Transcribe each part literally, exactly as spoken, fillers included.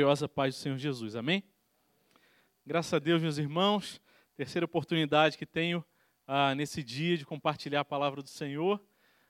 gloriosa paz do Senhor Jesus. Amém? Graças a Deus, meus irmãos, terceira oportunidade que tenho ah, nesse dia de compartilhar a palavra do Senhor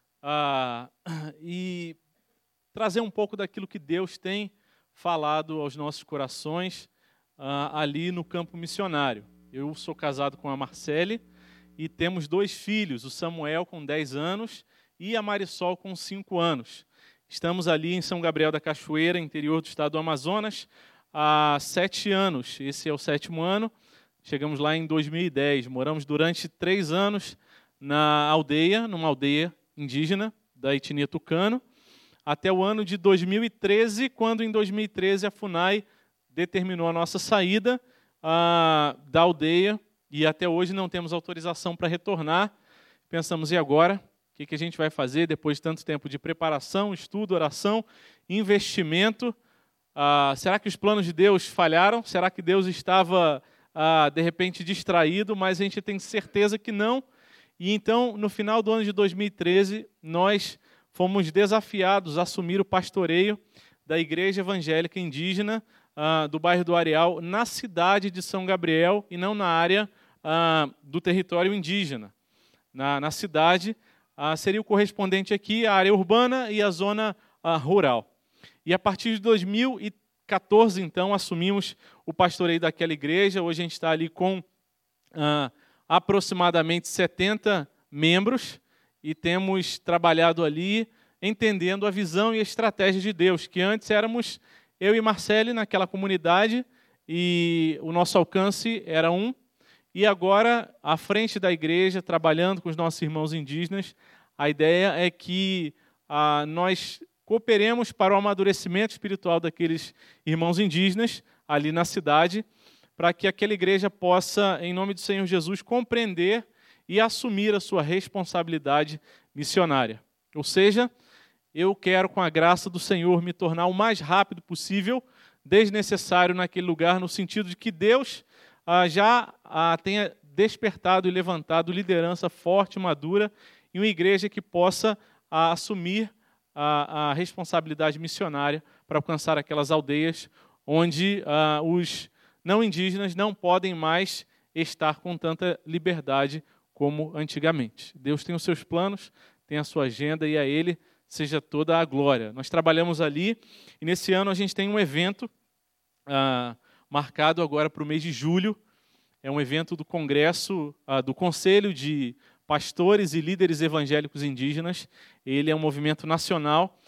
ah, e trazer um pouco daquilo que Deus tem falado aos nossos corações ah, ali no campo missionário. Eu sou casado com a Marcele e temos dois filhos, o Samuel com dez anos e a Marisol com cinco anos. Estamos ali em São Gabriel da Cachoeira, interior do estado do Amazonas, há sete anos. Esse é o sétimo ano. Chegamos lá em dois mil e dez. Moramos durante três anos na aldeia, numa aldeia indígena da etnia tucano, até o ano de dois mil e treze, quando em dois mil e treze a FUNAI determinou a nossa saída ah, da aldeia e até hoje não temos autorização para retornar. Pensamos, e agora? O que a gente vai fazer depois de tanto tempo de preparação, estudo, oração, investimento? Ah, será que os planos de Deus falharam? Será que Deus estava, ah, de repente, distraído? Mas a gente tem certeza que não. E então, no final do ano de dois mil e treze, nós fomos desafiados a assumir o pastoreio da Igreja Evangélica Indígena ah, do bairro do Areal, na cidade de São Gabriel e não na área ah, do território indígena. Na, na cidade, ah, seria o correspondente aqui, a área urbana e a zona ah, rural. E a partir de dois mil e quatorze, então, assumimos o pastoreio daquela igreja. Hoje a gente está ali com ah, aproximadamente setenta membros e temos trabalhado ali entendendo a visão e a estratégia de Deus, que antes éramos eu e Marcele naquela comunidade e o nosso alcance era um, e agora, à frente da igreja, trabalhando com os nossos irmãos indígenas, a ideia é que ah, nós cooperemos para o amadurecimento espiritual daqueles irmãos indígenas ali na cidade, para que aquela igreja possa, em nome do Senhor Jesus, compreender e assumir a sua responsabilidade missionária. Ou seja, eu quero, com a graça do Senhor, me tornar o mais rápido possível desnecessário naquele lugar, no sentido de que Deus ah, já ah, tenha despertado e levantado liderança forte, madura, e uma igreja que possa ah, assumir a, a responsabilidade missionária para alcançar aquelas aldeias onde ah, os não indígenas não podem mais estar com tanta liberdade como antigamente. Deus tem os seus planos, tem a sua agenda, e a Ele seja toda a glória. Nós trabalhamos ali, e nesse ano a gente tem um evento ah, marcado agora para o mês de julho. É um evento do Congresso, ah, do Conselho de Pastores e Líderes Evangélicos Indígenas. Ele é um movimento nacional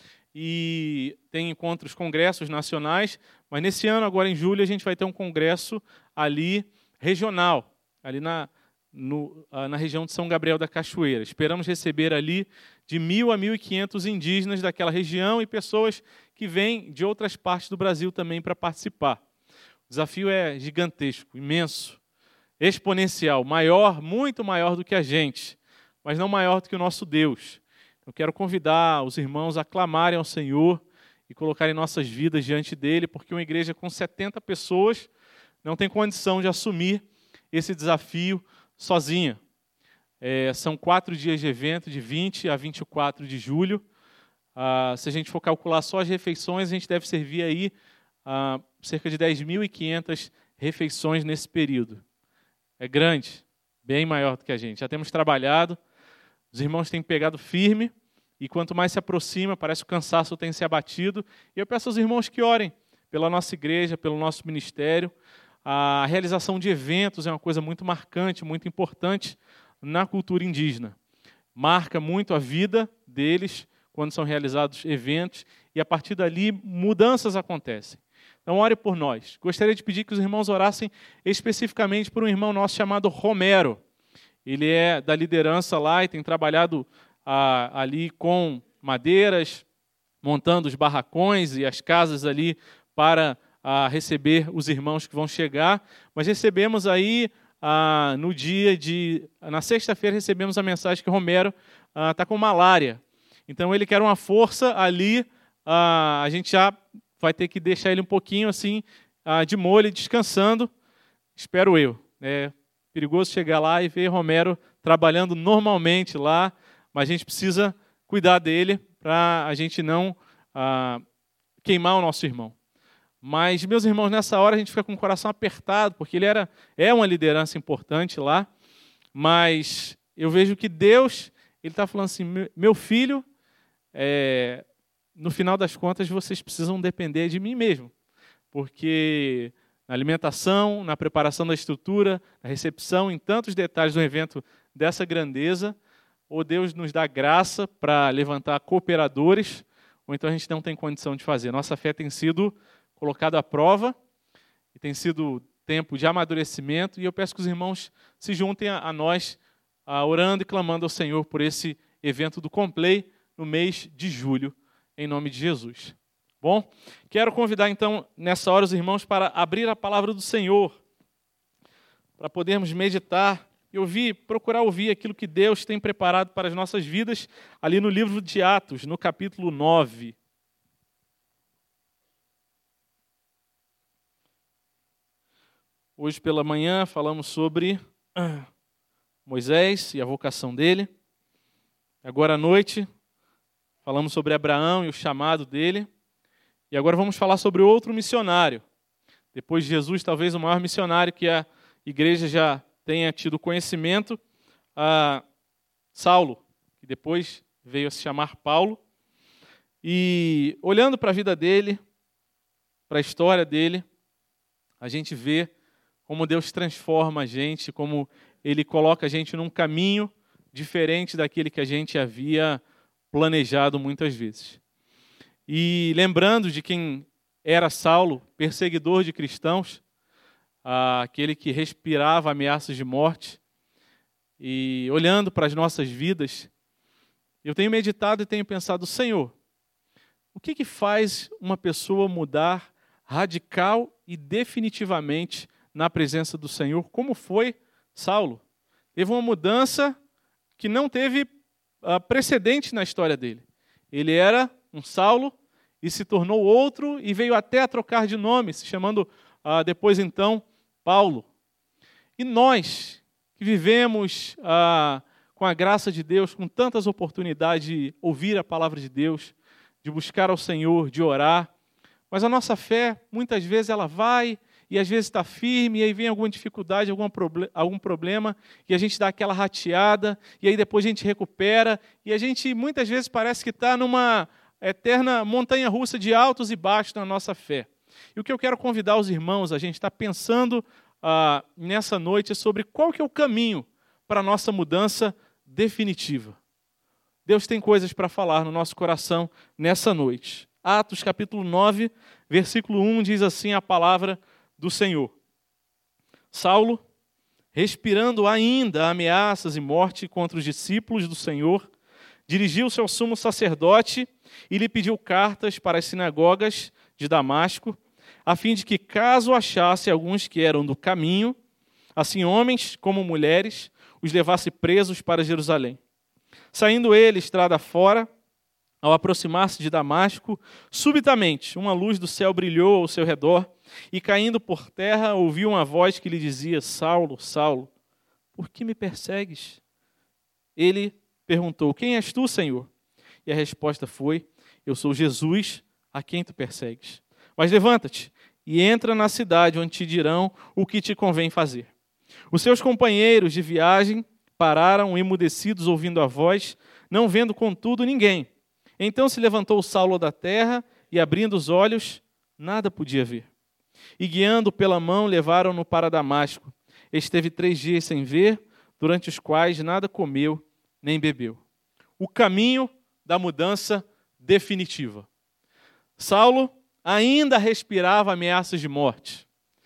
e tem encontros, congressos nacionais, mas nesse ano, agora em julho, a gente vai ter um congresso ali regional, ali na, no, na região de São Gabriel da Cachoeira. Esperamos receber ali de mil a mil e quinhentos indígenas daquela região e pessoas que vêm de outras partes do Brasil também para participar. O desafio é gigantesco, imenso, exponencial, maior, muito maior do que a gente, mas não maior do que o nosso Deus. Eu quero convidar os irmãos a clamarem ao Senhor e colocarem nossas vidas diante dele, porque uma igreja com setenta pessoas não tem condição de assumir esse desafio sozinha. É, são quatro dias de evento, de vinte a vinte e quatro de julho. Ah, se a gente for calcular só as refeições, a gente deve servir aí ah, cerca de dez mil e quinhentas refeições nesse período. É grande, bem maior do que a gente. Já temos trabalhado, os irmãos têm pegado firme, e quanto mais se aproxima, parece que o cansaço tem se abatido. E eu peço aos irmãos que orem pela nossa igreja, pelo nosso ministério. A realização de eventos é uma coisa muito marcante, muito importante na cultura indígena. Marca muito a vida deles quando são realizados eventos, e a partir dali mudanças acontecem. Então, ore por nós. Gostaria de pedir que os irmãos orassem especificamente por um irmão nosso chamado Romero. Ele é da liderança lá e tem trabalhado ah, ali com madeiras, montando os barracões e as casas ali para ah, receber os irmãos que vão chegar. Mas recebemos aí, ah, no dia de... Na sexta-feira recebemos a mensagem que Romero está ah, com malária. Então, ele quer uma força ali, ah, a gente já vai ter que deixar ele um pouquinho assim, ah, de molho, descansando, espero eu. É perigoso chegar lá e ver Romero trabalhando normalmente lá, mas a gente precisa cuidar dele para a gente não ah, queimar o nosso irmão. Mas, meus irmãos, nessa hora a gente fica com o coração apertado, porque ele era, é uma liderança importante lá, mas eu vejo que Deus, ele está falando assim, meu filho, é, no final das contas vocês precisam depender de mim mesmo, porque na alimentação, na preparação da estrutura, na recepção, em tantos detalhes do evento dessa grandeza, ou Deus nos dá graça para levantar cooperadores, ou então a gente não tem condição de fazer. Nossa fé tem sido colocada à prova, e tem sido tempo de amadurecimento, e eu peço que os irmãos se juntem a, a nós, a, orando e clamando ao Senhor por esse evento do Complay no mês de julho, em nome de Jesus. Bom, quero convidar então, nessa hora, os irmãos para abrir a palavra do Senhor, para podermos meditar e ouvir, procurar ouvir aquilo que Deus tem preparado para as nossas vidas, ali no livro de Atos, no capítulo nove. Hoje pela manhã falamos sobre Moisés e a vocação dele. Agora à noite falamos sobre Abraão e o chamado dele. E agora vamos falar sobre outro missionário. Depois de Jesus, talvez o maior missionário que a igreja já tenha tido conhecimento, a Saulo, que depois veio a se chamar Paulo. E olhando para a vida dele, para a história dele, a gente vê como Deus transforma a gente, como Ele coloca a gente num caminho diferente daquele que a gente havia planejado muitas vezes. E lembrando de quem era Saulo, perseguidor de cristãos, aquele que respirava ameaças de morte, e olhando para as nossas vidas, eu tenho meditado e tenho pensado, Senhor, o que que faz uma pessoa mudar radical e definitivamente na presença do Senhor, como foi Saulo? Teve uma mudança que não teve uh, precedente na história dele. Ele era um Saulo e se tornou outro e veio até a trocar de nome, se chamando uh, depois então Paulo. E nós, que vivemos uh, com a graça de Deus, com tantas oportunidades de ouvir a palavra de Deus, de buscar ao Senhor, de orar, mas a nossa fé, muitas vezes, ela vai e às vezes está firme, e aí vem alguma dificuldade, algum, proble- algum problema, e a gente dá aquela rateada, e aí depois a gente recupera, e a gente muitas vezes parece que está numa eterna montanha-russa de altos e baixos na nossa fé. E o que eu quero convidar os irmãos, a gente está pensando ah, nessa noite, é sobre qual que é o caminho para a nossa mudança definitiva. Deus tem coisas para falar no nosso coração nessa noite. Atos capítulo nove, versículo um, diz assim a palavra do Senhor. Saulo, respirando ainda ameaças e morte contra os discípulos do Senhor, dirigiu-se ao sumo sacerdote e lhe pediu cartas para as sinagogas de Damasco, a fim de que, caso achasse alguns que eram do caminho, assim homens como mulheres, os levasse presos para Jerusalém. Saindo ele estrada fora, ao aproximar-se de Damasco, subitamente uma luz do céu brilhou ao seu redor, e caindo por terra, ouviu uma voz que lhe dizia, Saulo, Saulo, por que me persegues? Ele perguntou, quem és tu, Senhor? E a resposta foi, eu sou Jesus, a quem tu persegues. Mas levanta-te e entra na cidade, onde te dirão o que te convém fazer. Os seus companheiros de viagem pararam emudecidos ouvindo a voz, não vendo contudo ninguém. Então se levantou Saulo da terra e, abrindo os olhos, nada podia ver. E guiando pela mão, levaram-no para Damasco. Esteve três dias sem ver, durante os quais nada comeu nem bebeu. O caminho da mudança definitiva. Saulo ainda respirava ameaças de morte.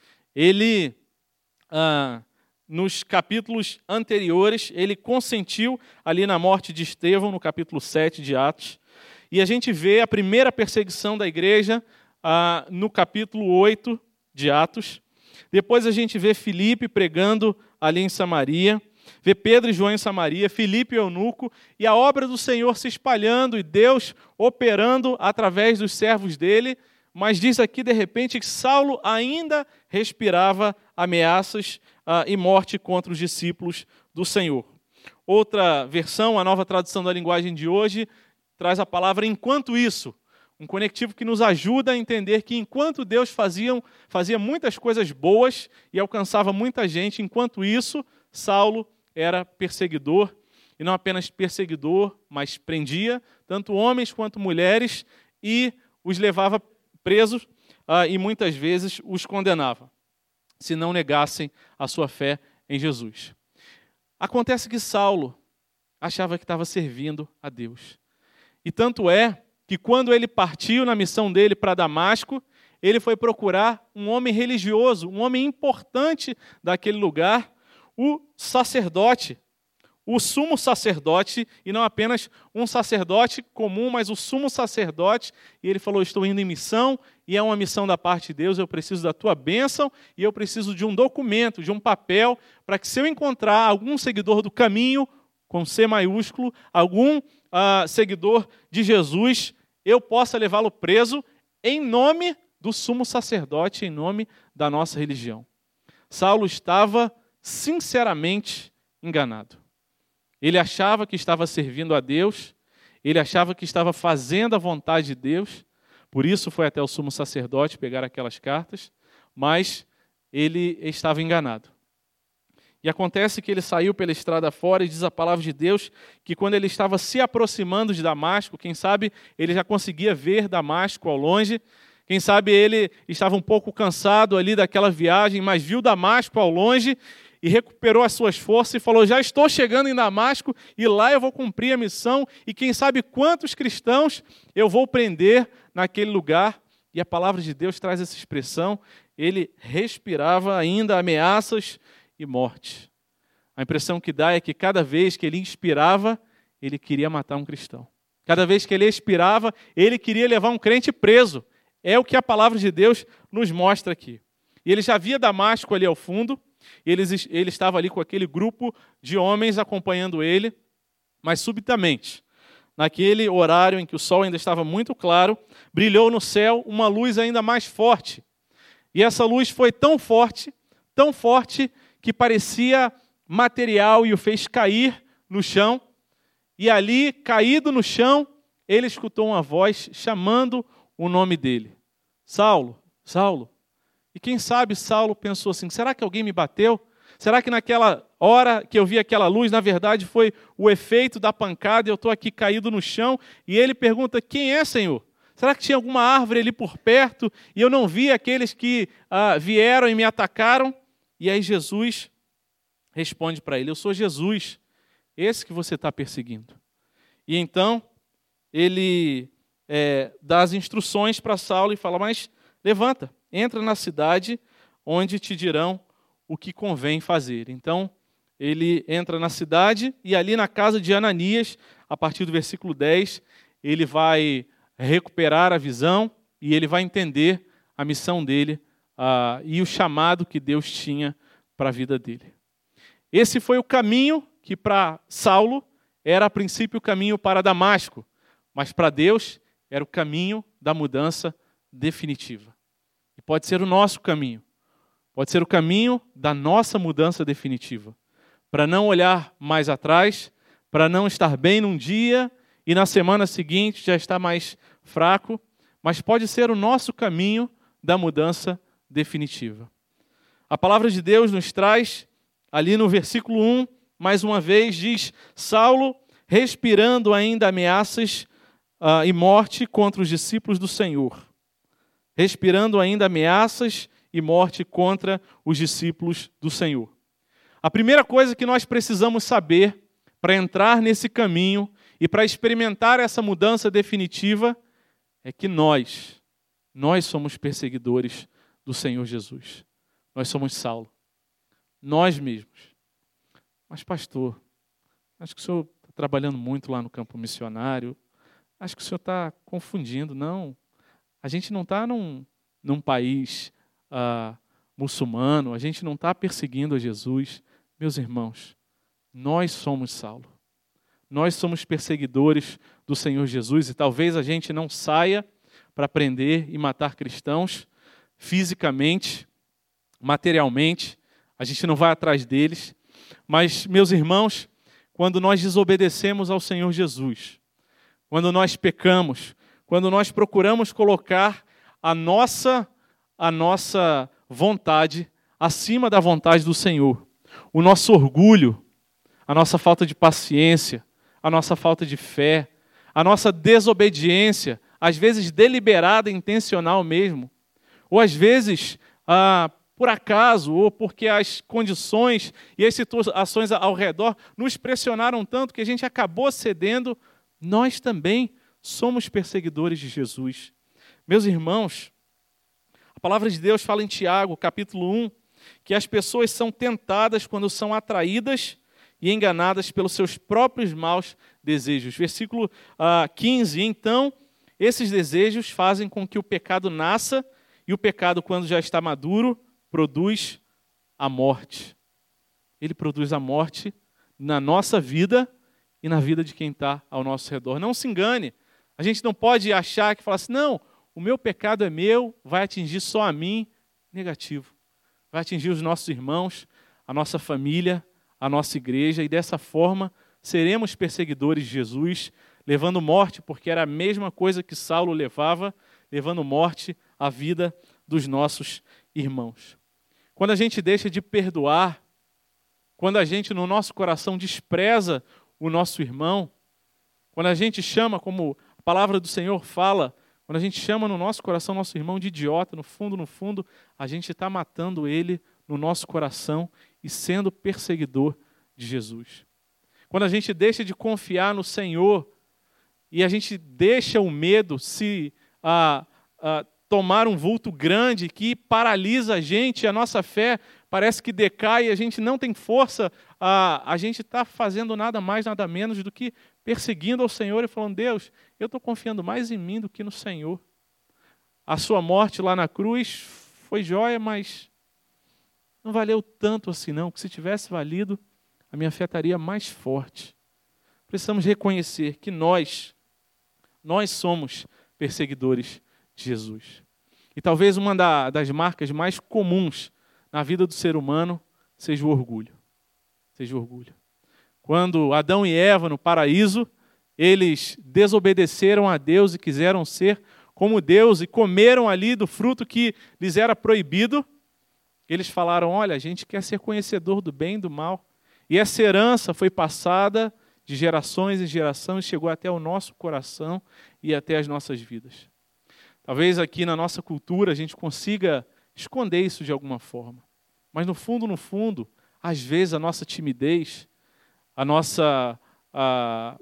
Ele, ah, nos capítulos anteriores, ele consentiu ali na morte de Estevão, no capítulo sete de Atos, e a gente vê a primeira perseguição da igreja ah, no capítulo oito de Atos. Depois a gente vê Filipe pregando ali em Samaria, vê Pedro e João em Samaria, Filipe e eunuco, e a obra do Senhor se espalhando e Deus operando através dos servos dele, mas diz aqui de repente que Saulo ainda respirava ameaças ah, e morte contra os discípulos do Senhor. Outra versão, a nova tradução da linguagem de hoje, traz a palavra enquanto isso, Um conectivo que nos ajuda a entender que enquanto Deus fazia, fazia muitas coisas boas e alcançava muita gente, enquanto isso, Saulo era perseguidor, e não apenas perseguidor, mas prendia tanto homens quanto mulheres e os levava presos uh, e muitas vezes os condenava, se não negassem a sua fé em Jesus. Acontece que Saulo achava que estava servindo a Deus. E tanto é que quando ele partiu na missão dele para Damasco, ele foi procurar um homem religioso, um homem importante daquele lugar, o sacerdote, o sumo sacerdote, e não apenas um sacerdote comum, mas o sumo sacerdote. E ele falou, estou indo em missão, e é uma missão da parte de Deus, eu preciso da tua bênção, e eu preciso de um documento, de um papel, para que se eu encontrar algum seguidor do caminho, com C maiúsculo, algum uh, seguidor de Jesus, eu possa levá-lo preso em nome do sumo sacerdote, em nome da nossa religião. Saulo estava sinceramente enganado. Ele achava que estava servindo a Deus, ele achava que estava fazendo a vontade de Deus, por isso foi até o sumo sacerdote pegar aquelas cartas, mas ele estava enganado. E acontece que ele saiu pela estrada fora e diz a palavra de Deus que quando ele estava se aproximando de Damasco, quem sabe ele já conseguia ver Damasco ao longe, quem sabe ele estava um pouco cansado ali daquela viagem, mas viu Damasco ao longe e recuperou as suas forças e falou, já estou chegando em Damasco e lá eu vou cumprir a missão e quem sabe quantos cristãos eu vou prender naquele lugar. E a palavra de Deus traz essa expressão, ele respirava ainda ameaças e morte. A impressão que dá é que cada vez que ele inspirava, ele queria matar um cristão. Cada vez que ele expirava, ele queria levar um crente preso. É o que a palavra de Deus nos mostra aqui. E ele já via Damasco ali ao fundo, ele, ele estava ali com aquele grupo de homens acompanhando ele, mas subitamente, naquele horário em que o sol ainda estava muito claro, brilhou no céu uma luz ainda mais forte. E essa luz foi tão forte, tão forte, que parecia material e o fez cair no chão. E ali, caído no chão, ele escutou uma voz chamando o nome dele. Saulo, Saulo. E quem sabe Saulo pensou assim, será que alguém me bateu? Será que naquela hora que eu vi aquela luz, na verdade foi o efeito da pancada e eu estou aqui caído no chão? E ele pergunta, quem é, Senhor? Será que tinha alguma árvore ali por perto e eu não vi aqueles que ah, vieram e me atacaram? E aí Jesus responde para ele, eu sou Jesus, esse que você está perseguindo. E então ele é, dá as instruções para Saulo e fala, mas levanta, entra na cidade onde te dirão o que convém fazer. Então ele entra na cidade e ali na casa de Ananias, a partir do versículo dez, ele vai recuperar a visão e ele vai entender a missão dele uh, e o chamado que Deus tinha para a vida dele. Esse foi o caminho que para Saulo era a princípio o caminho para Damasco, mas para Deus era o caminho da mudança definitiva. E pode ser o nosso caminho, pode ser o caminho da nossa mudança definitiva, para não olhar mais atrás, para não estar bem num dia e na semana seguinte já estar mais fraco, mas pode ser o nosso caminho da mudança definitiva. A palavra de Deus nos traz, ali no versículo um, mais uma vez, diz, Saulo, respirando ainda ameaças uh, e morte contra os discípulos do Senhor. Respirando ainda ameaças e morte contra os discípulos do Senhor. A primeira coisa que nós precisamos saber para entrar nesse caminho e para experimentar essa mudança definitiva é que nós, nós somos perseguidores do Senhor Jesus. Nós somos Saulo. Nós mesmos. Mas, pastor, acho que o senhor está trabalhando muito lá no campo missionário. Acho que o senhor está confundindo. Não. A gente não está num, num país ah, muçulmano. A gente não está perseguindo a Jesus. Meus irmãos, nós somos Saulo. Nós somos perseguidores do Senhor Jesus. E talvez a gente não saia para prender e matar cristãos fisicamente, materialmente, a gente não vai atrás deles, mas, meus irmãos, quando nós desobedecemos ao Senhor Jesus, quando nós pecamos, quando nós procuramos colocar a nossa, a nossa vontade acima da vontade do Senhor. O nosso orgulho, a nossa falta de paciência, a nossa falta de fé, a nossa desobediência, às vezes deliberada, intencional mesmo, ou às vezes ah, por acaso, ou porque as condições e as situações ao redor nos pressionaram tanto que a gente acabou cedendo, nós também somos perseguidores de Jesus. Meus irmãos, a palavra de Deus fala em Tiago, capítulo um, que as pessoas são tentadas quando são atraídas e enganadas pelos seus próprios maus desejos. Versículo ah, quinze, então, esses desejos fazem com que o pecado nasça, e o pecado, quando já está maduro, produz a morte. Ele produz a morte na nossa vida e na vida de quem está ao nosso redor. Não se engane, a gente não pode achar que falar assim, não, o meu pecado é meu, vai atingir só a mim. Negativo. Vai atingir os nossos irmãos, a nossa família, a nossa igreja, e dessa forma seremos perseguidores de Jesus, levando morte, porque era a mesma coisa que Saulo levava, levando morte à vida dos nossos irmãos. Quando a gente deixa de perdoar, quando a gente no nosso coração despreza o nosso irmão, quando a gente chama, como a palavra do Senhor fala, quando a gente chama no nosso coração nosso irmão de idiota, no fundo, no fundo, a gente está matando ele no nosso coração e sendo perseguidor de Jesus. Quando a gente deixa de confiar no Senhor e a gente deixa o medo se ah, ah, tomar um vulto grande que paralisa a gente, a nossa fé parece que decai e a gente não tem força, ah, a gente está fazendo nada mais, nada menos do que perseguindo ao Senhor e falando, Deus, eu estou confiando mais em mim do que no Senhor. A sua morte lá na cruz foi jóia, mas não valeu tanto assim não, porque se tivesse valido, a minha fé estaria mais forte. Precisamos reconhecer que nós, nós somos perseguidores de Jesus. E talvez uma da, das marcas mais comuns na vida do ser humano seja o orgulho. Seja o orgulho. Quando Adão e Eva, no paraíso, eles desobedeceram a Deus e quiseram ser como Deus e comeram ali do fruto que lhes era proibido, eles falaram, olha, a gente quer ser conhecedor do bem e do mal. E essa herança foi passada de gerações em gerações, chegou até o nosso coração e até as nossas vidas. Talvez aqui na nossa cultura a gente consiga esconder isso de alguma forma. Mas no fundo, no fundo, às vezes a nossa timidez, a nossa a,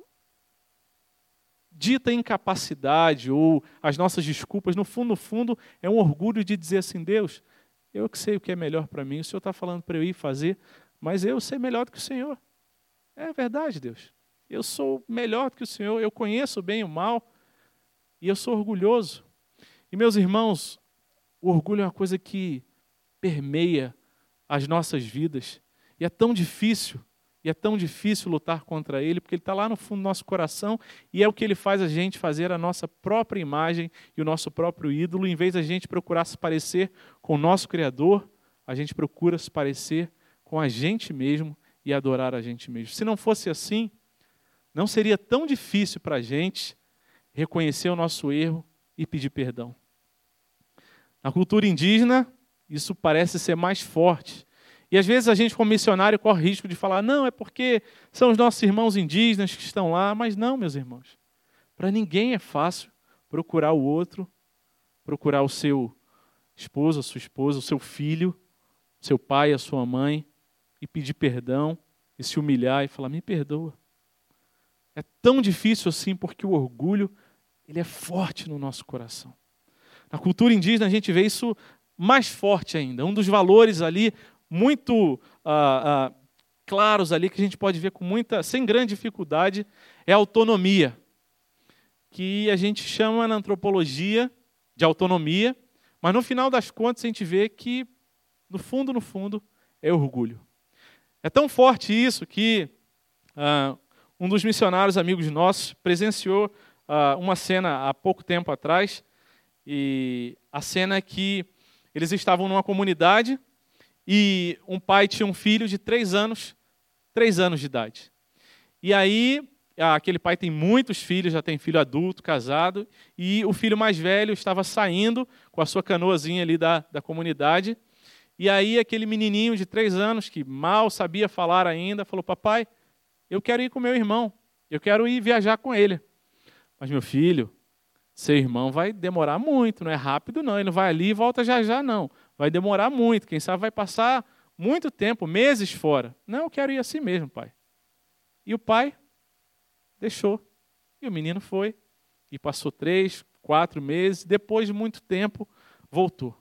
dita incapacidade ou as nossas desculpas, no fundo, no fundo, é um orgulho de dizer assim, Deus, eu que sei o que é melhor para mim, o Senhor está falando para eu ir fazer, mas eu sei melhor do que o Senhor. É verdade, Deus. Eu sou melhor do que o Senhor, eu conheço o bem e o mal, e eu sou orgulhoso. E, meus irmãos, o orgulho é uma coisa que permeia as nossas vidas, e é tão difícil, e é tão difícil lutar contra ele, porque ele está lá no fundo do nosso coração, e é o que ele faz a gente fazer a nossa própria imagem e o nosso próprio ídolo. Em vez da gente procurar se parecer com o nosso Criador, a gente procura se parecer com a gente mesmo e adorar a gente mesmo. Se não fosse assim, não seria tão difícil para a gente reconhecer o nosso erro e pedir perdão. Na cultura indígena, isso parece ser mais forte. E às vezes a gente, como missionário, corre risco de falar, não, é porque são os nossos irmãos indígenas que estão lá. Mas não, meus irmãos. Para ninguém é fácil procurar o outro, procurar o seu esposo, a sua esposa, o seu filho, seu pai, a sua mãe, e pedir perdão, e se humilhar e falar, me perdoa. É tão difícil assim porque o orgulho ele é forte no nosso coração. Na cultura indígena a gente vê isso mais forte ainda. Um dos valores ali muito ah, ah, claros ali que a gente pode ver com muita, sem grande dificuldade é a autonomia, que a gente chama na antropologia de autonomia, mas no final das contas a gente vê que no fundo, no fundo, é orgulho. É tão forte isso que ah, um dos missionários amigos nossos presenciou ah, uma cena há pouco tempo atrás, e a cena é que eles estavam numa comunidade e um pai tinha um filho de três anos, três anos de idade. E aí aquele pai tem muitos filhos, já tem filho adulto, casado, e o filho mais velho estava saindo com a sua canoazinha ali da, da comunidade, e aí aquele menininho de três anos, que mal sabia falar ainda, falou, papai, eu quero ir com meu irmão, eu quero ir viajar com ele. Mas meu filho, seu irmão vai demorar muito, não é rápido não, ele não vai ali e volta já já não, vai demorar muito, quem sabe vai passar muito tempo, meses fora. Não, eu quero ir assim mesmo, pai. E o pai deixou, e o menino foi, e passou três, quatro meses, depois de muito tempo, voltou.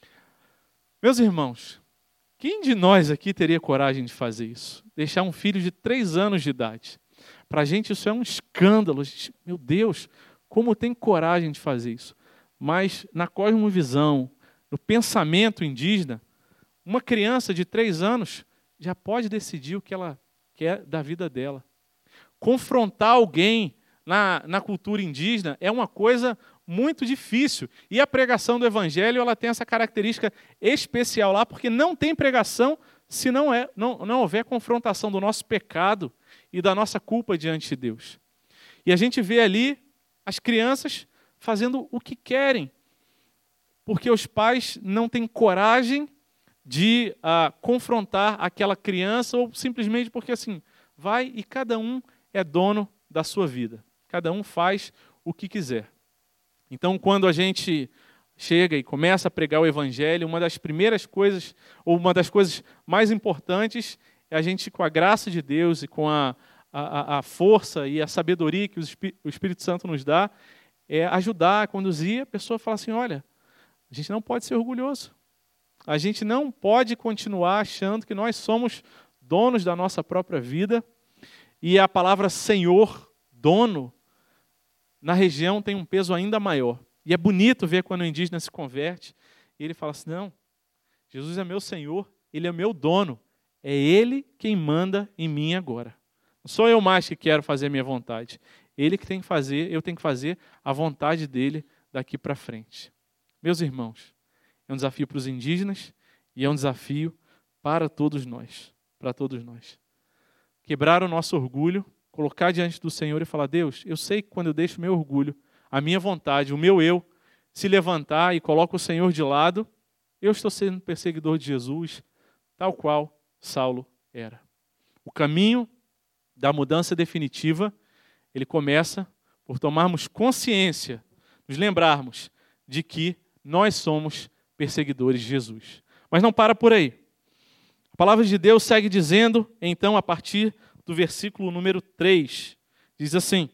Meus irmãos, quem de nós aqui teria coragem de fazer isso? Deixar um filho de três anos de idade. Para a gente isso é um escândalo. Gente, meu Deus, como tem coragem de fazer isso? Mas na cosmovisão, no pensamento indígena, uma criança de três anos já pode decidir o que ela quer da vida dela. Confrontar alguém na, na cultura indígena é uma coisa muito difícil. E a pregação do Evangelho ela tem essa característica especial lá, porque não tem pregação se não, é, não, não houver confrontação do nosso pecado e da nossa culpa diante de Deus. E a gente vê ali as crianças fazendo o que querem, porque os pais não têm coragem de uh, confrontar aquela criança, ou simplesmente porque assim, vai e cada um é dono da sua vida. Cada um faz o que quiser. Então, quando a gente chega e começa a pregar o Evangelho, uma das primeiras coisas, ou uma das coisas mais importantes, é a gente, com a graça de Deus e com a, a, a força e a sabedoria que o Espírito Santo nos dá, é ajudar a conduzir a pessoa a falar assim, olha, a gente não pode ser orgulhoso. A gente não pode continuar achando que nós somos donos da nossa própria vida. E a palavra Senhor, dono, na região tem um peso ainda maior. E é bonito ver quando o indígena se converte e ele fala assim, não, Jesus é meu Senhor, Ele é meu dono. É Ele quem manda em mim agora. Não sou eu mais que quero fazer a minha vontade. Ele que tem que fazer, eu tenho que fazer a vontade dEle daqui para frente. Meus irmãos, é um desafio para os indígenas e é um desafio para todos nós. Para todos nós. Quebrar o nosso orgulho, colocar diante do Senhor e falar, Deus, eu sei que quando eu deixo o meu orgulho, a minha vontade, o meu eu, se levantar e coloco o Senhor de lado, eu estou sendo perseguidor de Jesus, tal qual Saulo era. O caminho da mudança definitiva, ele começa por tomarmos consciência, nos lembrarmos de que nós somos perseguidores de Jesus. Mas não para por aí. A palavra de Deus segue dizendo, então, a partir do versículo número três, diz assim,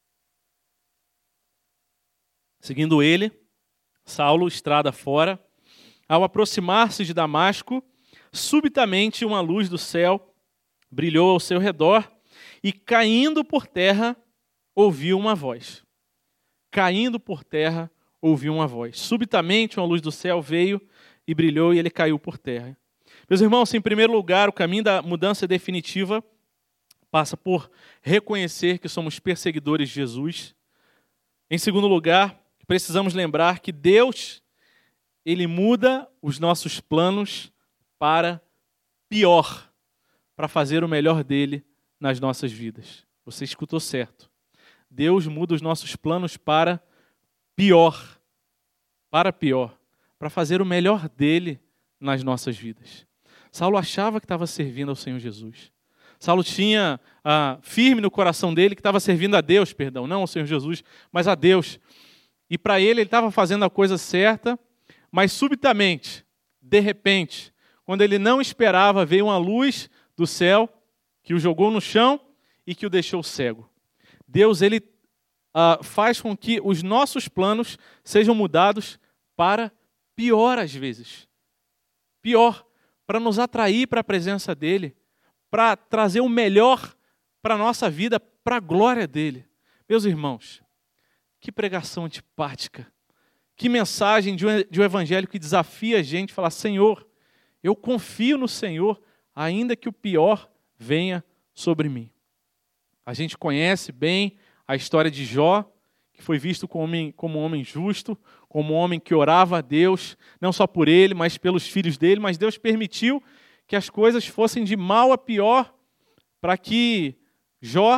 seguindo ele, Saulo, estrada fora, ao aproximar-se de Damasco, subitamente uma luz do céu brilhou ao seu redor e, caindo por terra, ouviu uma voz. Caindo por terra, ouviu uma voz. Subitamente uma luz do céu veio e brilhou e ele caiu por terra. Meus irmãos, em primeiro lugar, o caminho da mudança definitiva passa por reconhecer que somos perseguidores de Jesus. Em segundo lugar, precisamos lembrar que Deus, Ele muda os nossos planos para pior, para fazer o melhor dele nas nossas vidas. Você escutou certo. Deus muda os nossos planos para pior, para pior, para fazer o melhor dele nas nossas vidas. Saulo achava que estava servindo ao Senhor Jesus. Saulo tinha ah, firme no coração dele que estava servindo a Deus, perdão, não ao Senhor Jesus, mas a Deus. E para ele, ele estava fazendo a coisa certa, mas subitamente, de repente, quando ele não esperava, veio uma luz do céu que o jogou no chão e que o deixou cego. Deus, ele ah, faz com que os nossos planos sejam mudados para pior às vezes. Pior, para nos atrair para a presença dele, para trazer o melhor para a nossa vida, para a glória dele. Meus irmãos, que pregação antipática, que mensagem de um, de um evangelho que desafia a gente a falar, Senhor, eu confio no Senhor, ainda que o pior venha sobre mim. A gente conhece bem a história de Jó, que foi visto como homem, como um homem justo, como um homem que orava a Deus, não só por ele, mas pelos filhos dele, mas Deus permitiu que as coisas fossem de mal a pior, para que Jó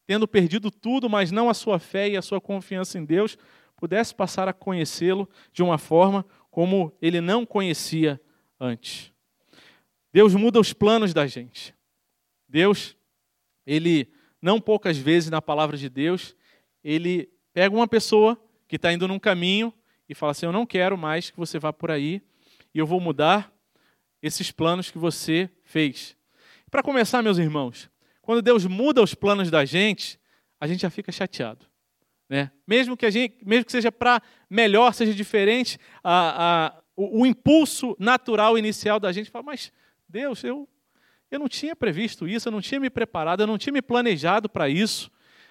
tendo perdido tudo, mas não a sua fé e a sua confiança em Deus, pudesse passar a conhecê-lo de uma forma como ele não conhecia antes. Deus muda os planos da gente. Deus, ele, não poucas vezes na palavra de Deus, ele pega uma pessoa que está indo num caminho e fala assim, eu não quero mais que você vá por aí e eu vou mudar esses planos que você fez. Para começar, meus irmãos, quando Deus muda os planos da gente, a gente já fica chateado. Né? Mesmo que a gente, mesmo que seja para melhor, seja diferente, a, a, o, o impulso natural inicial da gente fala, mas Deus, eu, eu não tinha previsto isso, eu não tinha me preparado, eu não tinha me planejado para isso.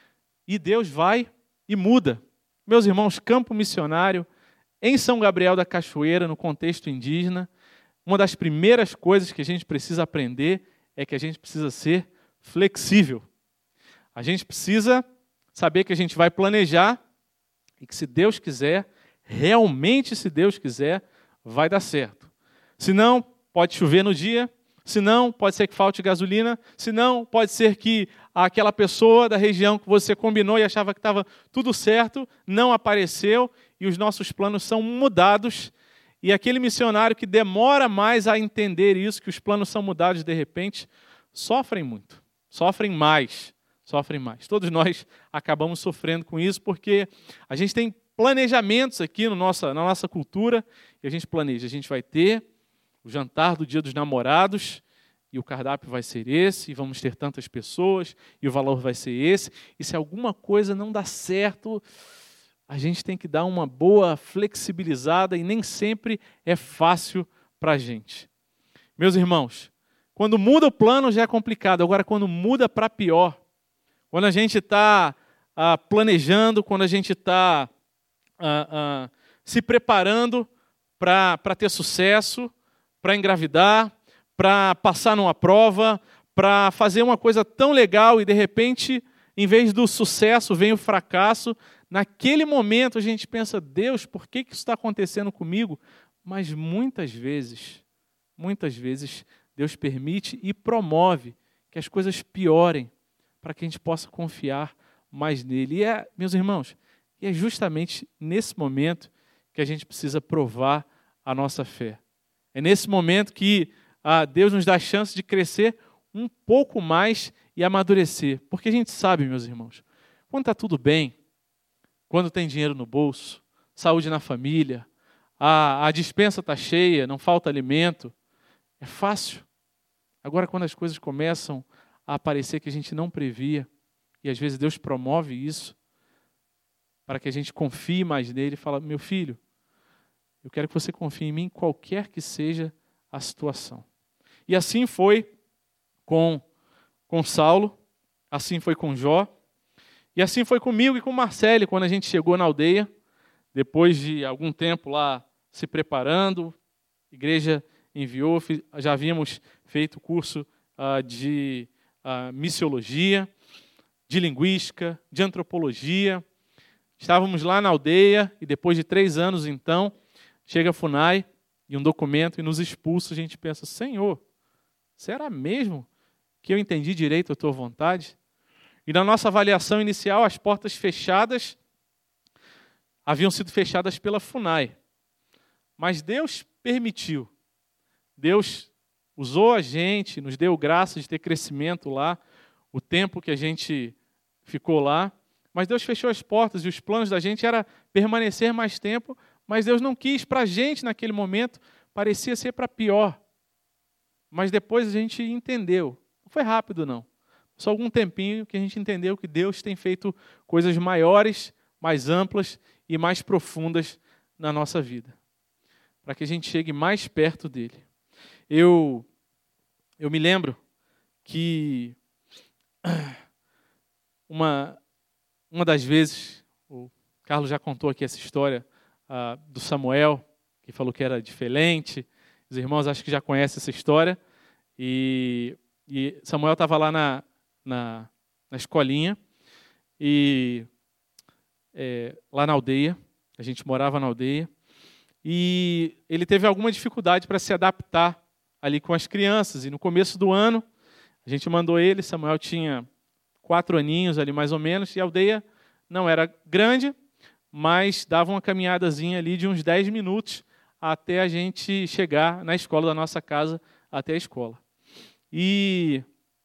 E Deus vai e muda. Meus irmãos, campo missionário, em São Gabriel da Cachoeira, no contexto indígena, uma das primeiras coisas que a gente precisa aprender é que a gente precisa ser flexível. A gente precisa saber que a gente vai planejar e que, se Deus quiser, realmente, se Deus quiser, vai dar certo. Se não, pode chover no dia, se não, pode ser que falte gasolina, se não, pode ser que aquela pessoa da região que você combinou e achava que estava tudo certo, não apareceu e os nossos planos são mudados. E aquele missionário que demora mais a entender isso, que os planos são mudados de repente, sofrem muito, sofrem mais, sofrem mais. Todos nós acabamos sofrendo com isso porque a gente tem planejamentos aqui no nossa, na nossa cultura e a gente planeja, a gente vai ter o jantar do Dia dos Namorados e o cardápio vai ser esse, e vamos ter tantas pessoas e o valor vai ser esse. E se alguma coisa não dá certo, a gente tem que dar uma boa flexibilizada e nem sempre é fácil para a gente. Meus irmãos, quando muda o plano já é complicado, agora quando muda para pior, quando a gente está ah, planejando, quando a gente está ah, ah, se preparando para ter sucesso, para engravidar, para passar numa prova, para fazer uma coisa tão legal e de repente, em vez do sucesso, vem o fracasso. Naquele momento a gente pensa, Deus, por que isso está acontecendo comigo? Mas muitas vezes, muitas vezes, Deus permite e promove que as coisas piorem para que a gente possa confiar mais nele. E é, meus irmãos, e é justamente nesse momento que a gente precisa provar a nossa fé. É nesse momento que ah, Deus nos dá a chance de crescer um pouco mais e amadurecer. Porque a gente sabe, meus irmãos, quando está tudo bem, quando tem dinheiro no bolso, saúde na família, a, a despensa está cheia, não falta alimento, é fácil. Agora, quando as coisas começam a aparecer que a gente não previa, e às vezes Deus promove isso, para que a gente confie mais nele e fala, meu filho, eu quero que você confie em mim, qualquer que seja a situação. E assim foi com, com Saulo, assim foi com Jó, e assim foi comigo e com Marcele, quando a gente chegou na aldeia, depois de algum tempo lá se preparando, a igreja enviou, já havíamos feito curso uh, de uh, missiologia, de linguística, de antropologia. Estávamos lá na aldeia e depois de três anos, então, chega a FUNAI e um documento e nos expulsa. A gente pensa, Senhor, será mesmo que eu entendi direito a tua vontade? E na nossa avaliação inicial, as portas fechadas haviam sido fechadas pela FUNAI. Mas Deus permitiu. Deus usou a gente, nos deu graça de ter crescimento lá, o tempo que a gente ficou lá. Mas Deus fechou as portas e os planos da gente era permanecer mais tempo, mas Deus não quis para a gente naquele momento, parecia ser para pior. Mas depois a gente entendeu. Não foi rápido, não. Só algum tempinho que a gente entendeu que Deus tem feito coisas maiores, mais amplas e mais profundas na nossa vida. Para que a gente chegue mais perto dele. Eu, eu me lembro que uma, uma das vezes, o Carlos já contou aqui essa história uh, do Samuel, que falou que era diferente. Os irmãos acho que já conhecem essa história. E, e Samuel estava lá na, na, na escolinha, e é, lá na aldeia, a gente morava na aldeia, e ele teve alguma dificuldade para se adaptar ali com as crianças. E no começo do ano, a gente mandou ele, Samuel tinha quatro aninhos ali mais ou menos, e a aldeia não era grande, mas dava uma caminhadazinha ali de uns dez minutos até a gente chegar na escola da nossa casa, até a escola. E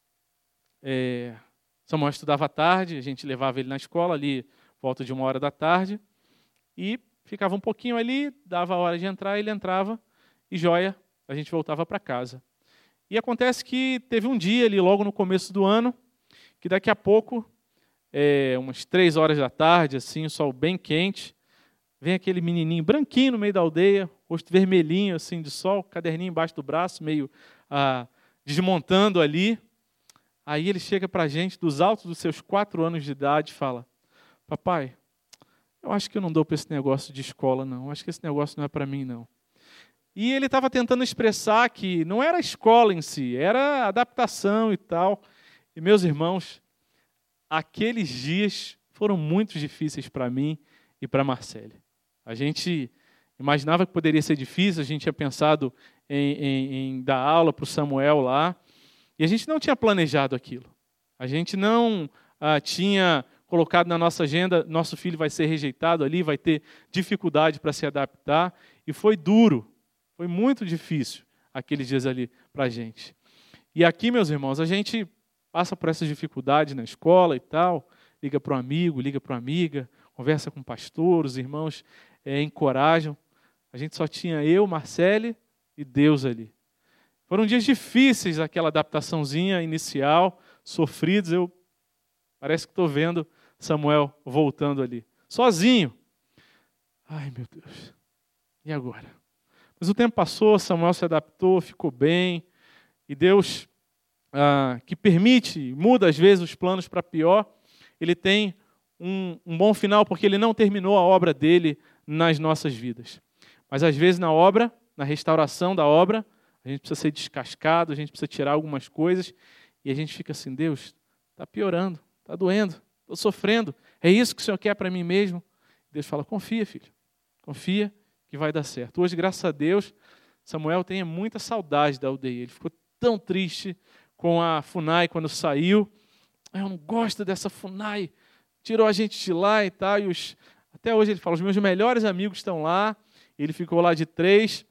é, Samuel estudava à tarde, a gente levava ele na escola ali, volta de uma hora da tarde, e ficava um pouquinho ali, dava a hora de entrar, ele entrava, e joia, a gente voltava para casa. E acontece que teve um dia ali, logo no começo do ano, que daqui a pouco, é, umas três horas da tarde, assim, o sol bem quente, vem aquele menininho branquinho no meio da aldeia, rosto vermelhinho, assim, de sol, caderninho embaixo do braço, meio ah, desmontando ali. Aí ele chega para a gente, dos altos dos seus quatro anos de idade, e fala: papai, eu acho que eu não dou para esse negócio de escola, não. Eu acho que esse negócio não é para mim, não. E ele estava tentando expressar que não era a escola em si, era a adaptação e tal. E, meus irmãos, aqueles dias foram muito difíceis para mim e para a Marcele. A gente imaginava que poderia ser difícil, a gente tinha pensado em, em, em dar aula para o Samuel lá, e a gente não tinha planejado aquilo. A gente não ah, tinha colocado na nossa agenda, nosso filho vai ser rejeitado ali, vai ter dificuldade para se adaptar, e foi duro, foi muito difícil aqueles dias ali para a gente. E aqui, meus irmãos, a gente passa por essas dificuldades na escola e tal, liga para um amigo, liga para uma amiga, conversa com o pastor, os irmãos é, encorajam. A gente só tinha eu, Marcele e Deus ali. Foram dias difíceis, aquela adaptaçãozinha inicial, sofridos. Eu parece que estou vendo Samuel voltando ali, sozinho. Ai, meu Deus, e agora? Mas o tempo passou, Samuel se adaptou, ficou bem, e Deus, ah, que permite, muda às vezes os planos para pior, Ele tem um, um bom final, porque Ele não terminou a obra dele nas nossas vidas. Mas às vezes na obra, na restauração da obra, a gente precisa ser descascado, a gente precisa tirar algumas coisas, e a gente fica assim: Deus, está piorando, está doendo, estou sofrendo, é isso que o Senhor quer para mim mesmo? Deus fala: confia, filho, confia que vai dar certo. Hoje, graças a Deus, Samuel tem muita saudade da aldeia. Ele ficou tão triste com a FUNAI quando saiu. Eu não gosto dessa FUNAI, tirou a gente de lá e tal. E os, até hoje ele fala: os meus melhores amigos estão lá. Ele ficou lá de três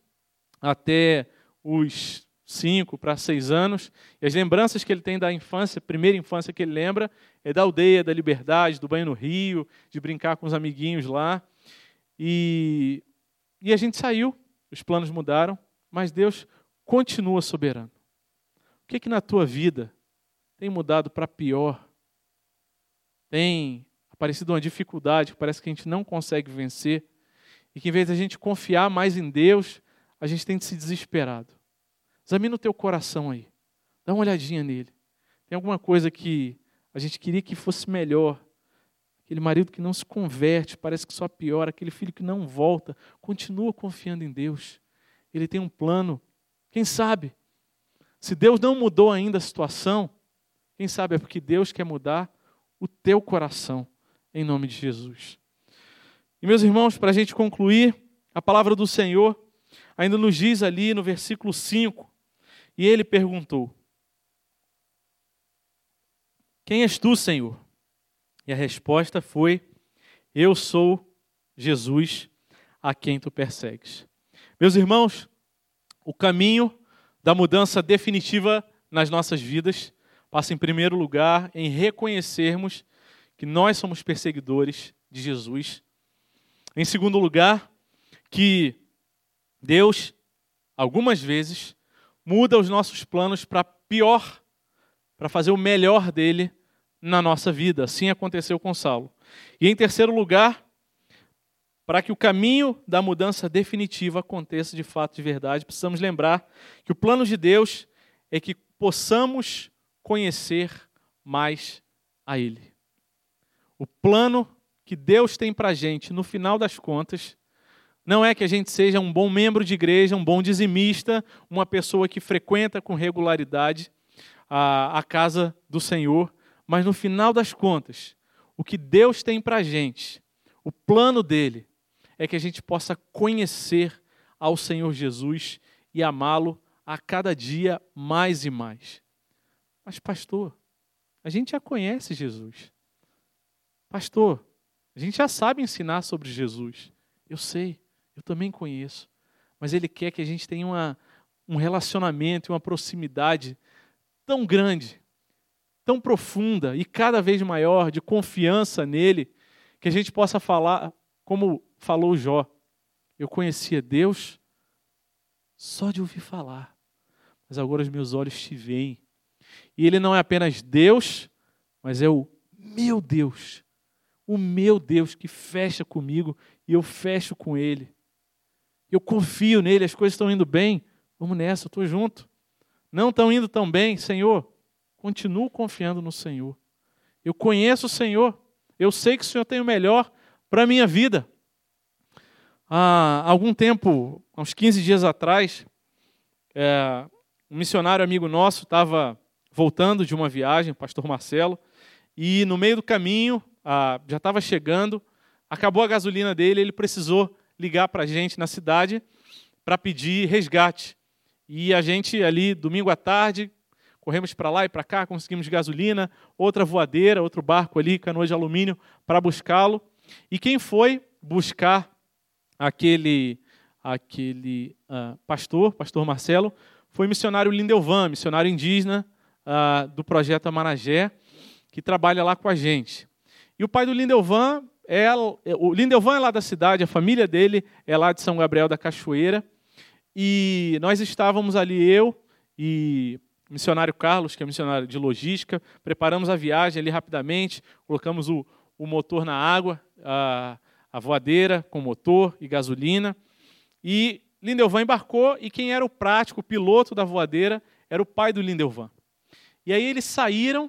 até os cinco para seis anos. E as lembranças que ele tem da infância, primeira infância que ele lembra, é da aldeia, da liberdade, do banho no rio, de brincar com os amiguinhos lá. E, e a gente saiu, os planos mudaram, mas Deus continua soberano. O que que na tua vida tem mudado para pior? Tem aparecido uma dificuldade que parece que a gente não consegue vencer, e que em vez de a gente confiar mais em Deus, a gente tem se desesperado. Examina o teu coração aí, dá uma olhadinha nele. Tem alguma coisa que a gente queria que fosse melhor? Aquele marido que não se converte, parece que só piora, aquele filho que não volta, continua confiando em Deus. Ele tem um plano. Quem sabe? Se Deus não mudou ainda a situação, quem sabe é porque Deus quer mudar o teu coração, em nome de Jesus. E meus irmãos, para a gente concluir, a palavra do Senhor ainda nos diz ali no versículo cinco, e ele perguntou: quem és tu, Senhor? E a resposta foi: eu sou Jesus, a quem tu persegues. Meus irmãos, o caminho da mudança definitiva nas nossas vidas passa, em primeiro lugar, em reconhecermos que nós somos perseguidores de Jesus. Em segundo lugar, que Deus, algumas vezes, muda os nossos planos para pior, para fazer o melhor dele na nossa vida. Assim aconteceu com Saulo. E em terceiro lugar, para que o caminho da mudança definitiva aconteça de fato, de verdade, precisamos lembrar que o plano de Deus é que possamos conhecer mais a Ele. O plano que Deus tem para a gente, no final das contas, não é que a gente seja um bom membro de igreja, um bom dizimista, uma pessoa que frequenta com regularidade a, a casa do Senhor, mas no final das contas, o que Deus tem para a gente, o plano dele, é que a gente possa conhecer ao Senhor Jesus e amá-lo a cada dia mais e mais. Mas pastor, a gente já conhece Jesus. Pastor, a gente já sabe ensinar sobre Jesus. Eu sei, eu também conheço. Mas Ele quer que a gente tenha uma, um relacionamento, uma proximidade tão grande, tão profunda e cada vez maior de confiança nele, que a gente possa falar, como falou Jó, eu conhecia Deus só de ouvir falar, mas agora os meus olhos te veem. E Ele não é apenas Deus, mas é o meu Deus, o meu Deus que fecha comigo e eu fecho com Ele. Eu confio nele, as coisas estão indo bem, vamos nessa, eu estou junto. Não estão indo tão bem, Senhor, continuo confiando no Senhor. Eu conheço o Senhor, eu sei que o Senhor tem o melhor para a minha vida. Há algum tempo, há uns quinze dias atrás, é, um missionário amigo nosso estava voltando de uma viagem, o pastor Marcelo, e no meio do caminho, ah, já estava chegando, acabou a gasolina dele, ele precisou ligar para a gente na cidade para pedir resgate. E a gente ali, domingo à tarde, corremos para lá e para cá, conseguimos gasolina, outra voadeira, outro barco ali, canoa de alumínio, para buscá-lo. E quem foi buscar aquele, aquele uh, pastor, pastor Marcelo, foi o missionário Lindelvan, missionário indígena uh, do projeto Amaragé, que trabalha lá com a gente. E o pai do Lindelvan, é, o Lindelvan é lá da cidade, a família dele é lá de São Gabriel da Cachoeira, e nós estávamos ali, eu e o missionário Carlos, que é missionário de logística, preparamos a viagem ali rapidamente, colocamos o, o motor na água, a, a voadeira com motor e gasolina, e Lindelvan embarcou, e quem era o prático, o piloto da voadeira, era o pai do Lindelvan. E aí eles saíram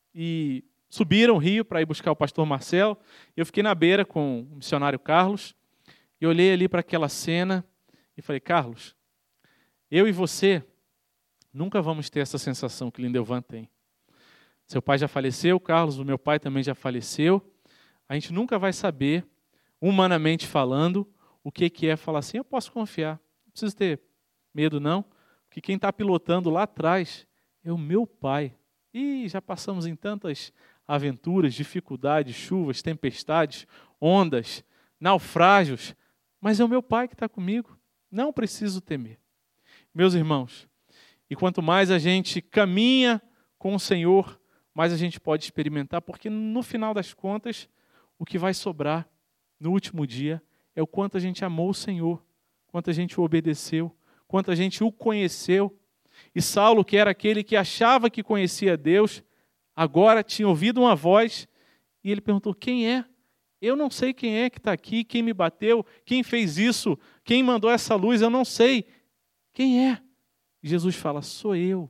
e subiram o rio para ir buscar o pastor Marcelo. Eu fiquei na beira com o missionário Carlos e olhei ali para aquela cena e falei, Carlos, eu e você nunca vamos ter essa sensação que Lindelvan tem. Seu pai já faleceu, Carlos, o meu pai também já faleceu. A gente nunca vai saber, humanamente falando, o que é falar assim, eu posso confiar, não preciso ter medo não, porque quem está pilotando lá atrás é o meu pai. E já passamos em tantas aventuras, dificuldades, chuvas, tempestades, ondas, naufrágios, mas é o meu pai que está comigo, não preciso temer. Meus irmãos, e quanto mais a gente caminha com o Senhor, mais a gente pode experimentar, porque no final das contas, o que vai sobrar no último dia é o quanto a gente amou o Senhor, quanto a gente o obedeceu, quanto a gente o conheceu. E Saulo, que era aquele que achava que conhecia Deus, agora tinha ouvido uma voz e ele perguntou, quem é? Eu não sei quem é que está aqui, quem me bateu, quem fez isso, quem mandou essa luz, eu não sei. Quem é? E Jesus fala, sou eu,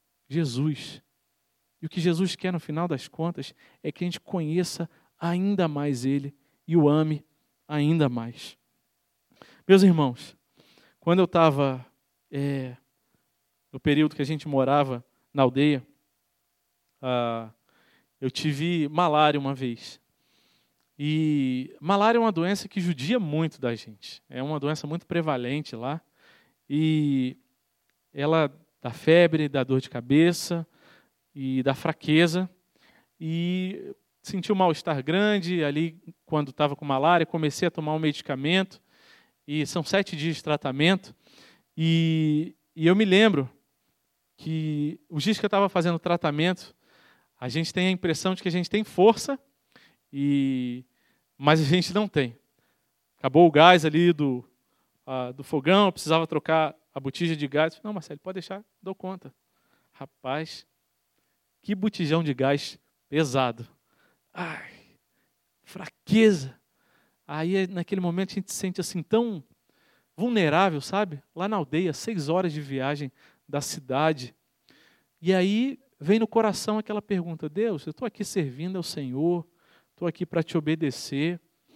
Jesus. E o que Jesus quer no final das contas é que a gente conheça ainda mais Ele e o ame ainda mais. Meus irmãos, quando eu estava é, no período que a gente morava na aldeia, ah, eu tive malária uma vez. E malária é uma doença que judia muito da gente. É uma doença muito prevalente lá. E ela dá febre, dá dor de cabeça e dá fraqueza. E senti um mal-estar grande ali quando estava com malária. Comecei a tomar um medicamento. E são sete dias de tratamento. E, e eu me lembro que os dias que eu estava fazendo o tratamento, a gente tem a impressão de que a gente tem força, e, mas a gente não tem. Acabou o gás ali do, uh, do fogão, eu precisava trocar a botija de gás. Não, Marcelo, pode deixar, dou conta. Rapaz, que botijão de gás pesado. Ai, fraqueza. Aí, naquele momento, a gente se sente assim tão vulnerável, sabe? Lá na aldeia, seis horas de viagem da cidade. E aí vem no coração aquela pergunta, Deus, eu estou aqui servindo ao Senhor, estou aqui para te obedecer,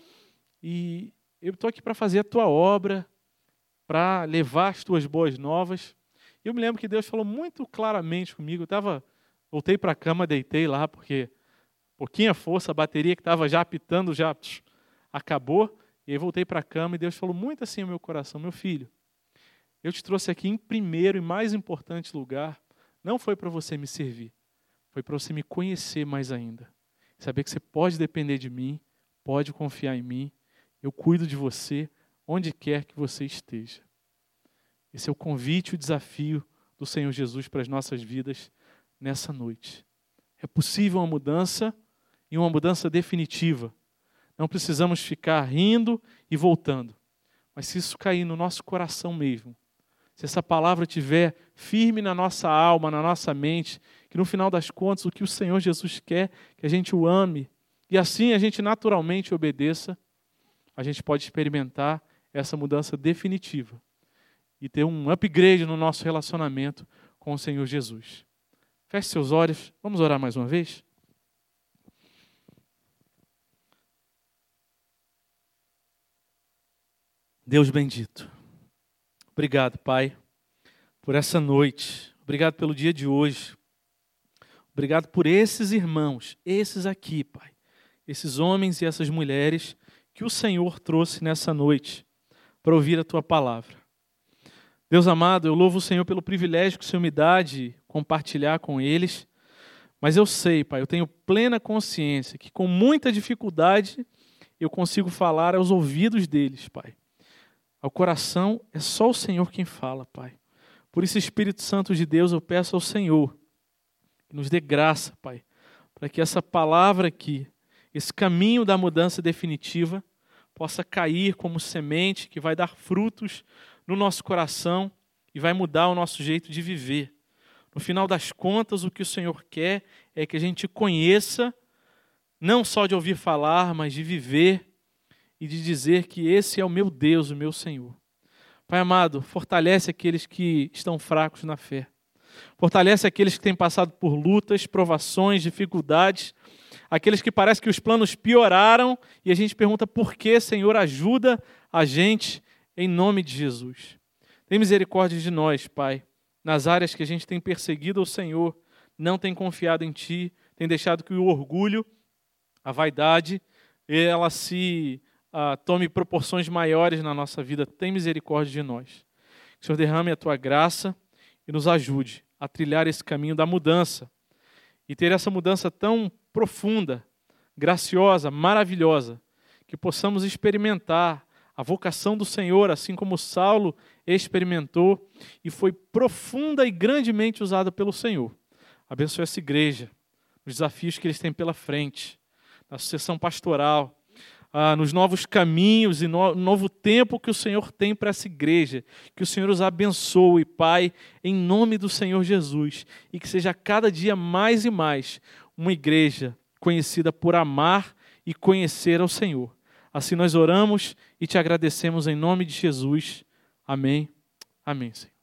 e eu estou aqui para fazer a tua obra, para levar as tuas boas novas. Eu me lembro que Deus falou muito claramente comigo, eu tava, voltei para a cama, deitei lá, porque pouquinha força, a bateria que estava já apitando, já psh, acabou, e aí voltei para a cama e Deus falou muito assim ao meu coração, meu filho, eu te trouxe aqui em primeiro e mais importante lugar, não foi para você me servir, foi para você me conhecer mais ainda. Saber que você pode depender de mim, pode confiar em mim, eu cuido de você, onde quer que você esteja. Esse é o convite e o desafio do Senhor Jesus para as nossas vidas nessa noite. É possível uma mudança e uma mudança definitiva. Não precisamos ficar rindo e voltando. Mas se isso cair no nosso coração mesmo, se essa palavra estiver firme na nossa alma, na nossa mente, que no final das contas o que o Senhor Jesus quer, que a gente o ame, e assim a gente naturalmente obedeça, a gente pode experimentar essa mudança definitiva e ter um upgrade no nosso relacionamento com o Senhor Jesus. Feche seus olhos, vamos orar mais uma vez? Deus bendito, obrigado, Pai, por essa noite, obrigado pelo dia de hoje, obrigado por esses irmãos, esses aqui, Pai, esses homens e essas mulheres que o Senhor trouxe nessa noite para ouvir a Tua palavra. Deus amado, eu louvo o Senhor pelo privilégio que o Senhor me dá de compartilhar com eles, mas eu sei, Pai, eu tenho plena consciência que com muita dificuldade eu consigo falar aos ouvidos deles, Pai. Ao coração é só o Senhor quem fala, Pai. Por isso, Espírito Santo de Deus, eu peço ao Senhor que nos dê graça, Pai, para que essa palavra aqui, esse caminho da mudança definitiva, possa cair como semente que vai dar frutos no nosso coração e vai mudar o nosso jeito de viver. No final das contas, o que o Senhor quer é que a gente conheça, não só de ouvir falar, mas de viver e de dizer que esse é o meu Deus, o meu Senhor. Pai amado, fortalece aqueles que estão fracos na fé. Fortalece aqueles que têm passado por lutas, provações, dificuldades, aqueles que parece que os planos pioraram e a gente pergunta por que, Senhor, ajuda a gente em nome de Jesus. Tem misericórdia de nós, Pai, nas áreas que a gente tem perseguido ao Senhor, não tem confiado em Ti, tem deixado que o orgulho, a vaidade, ela se uh, tome proporções maiores na nossa vida. Tem misericórdia de nós. Que o Senhor derrame a Tua graça e nos ajude a trilhar esse caminho da mudança e ter essa mudança tão profunda, graciosa, maravilhosa, que possamos experimentar a vocação do Senhor, assim como Saulo experimentou e foi profunda e grandemente usada pelo Senhor. Abençoe essa igreja, os desafios que eles têm pela frente, na sucessão pastoral, ah, nos novos caminhos e no novo tempo que o Senhor tem para essa igreja. Que o Senhor os abençoe, Pai, em nome do Senhor Jesus, e que seja cada dia mais e mais uma igreja conhecida por amar e conhecer ao Senhor. Assim nós oramos e te agradecemos em nome de Jesus. Amém. Amém, Senhor.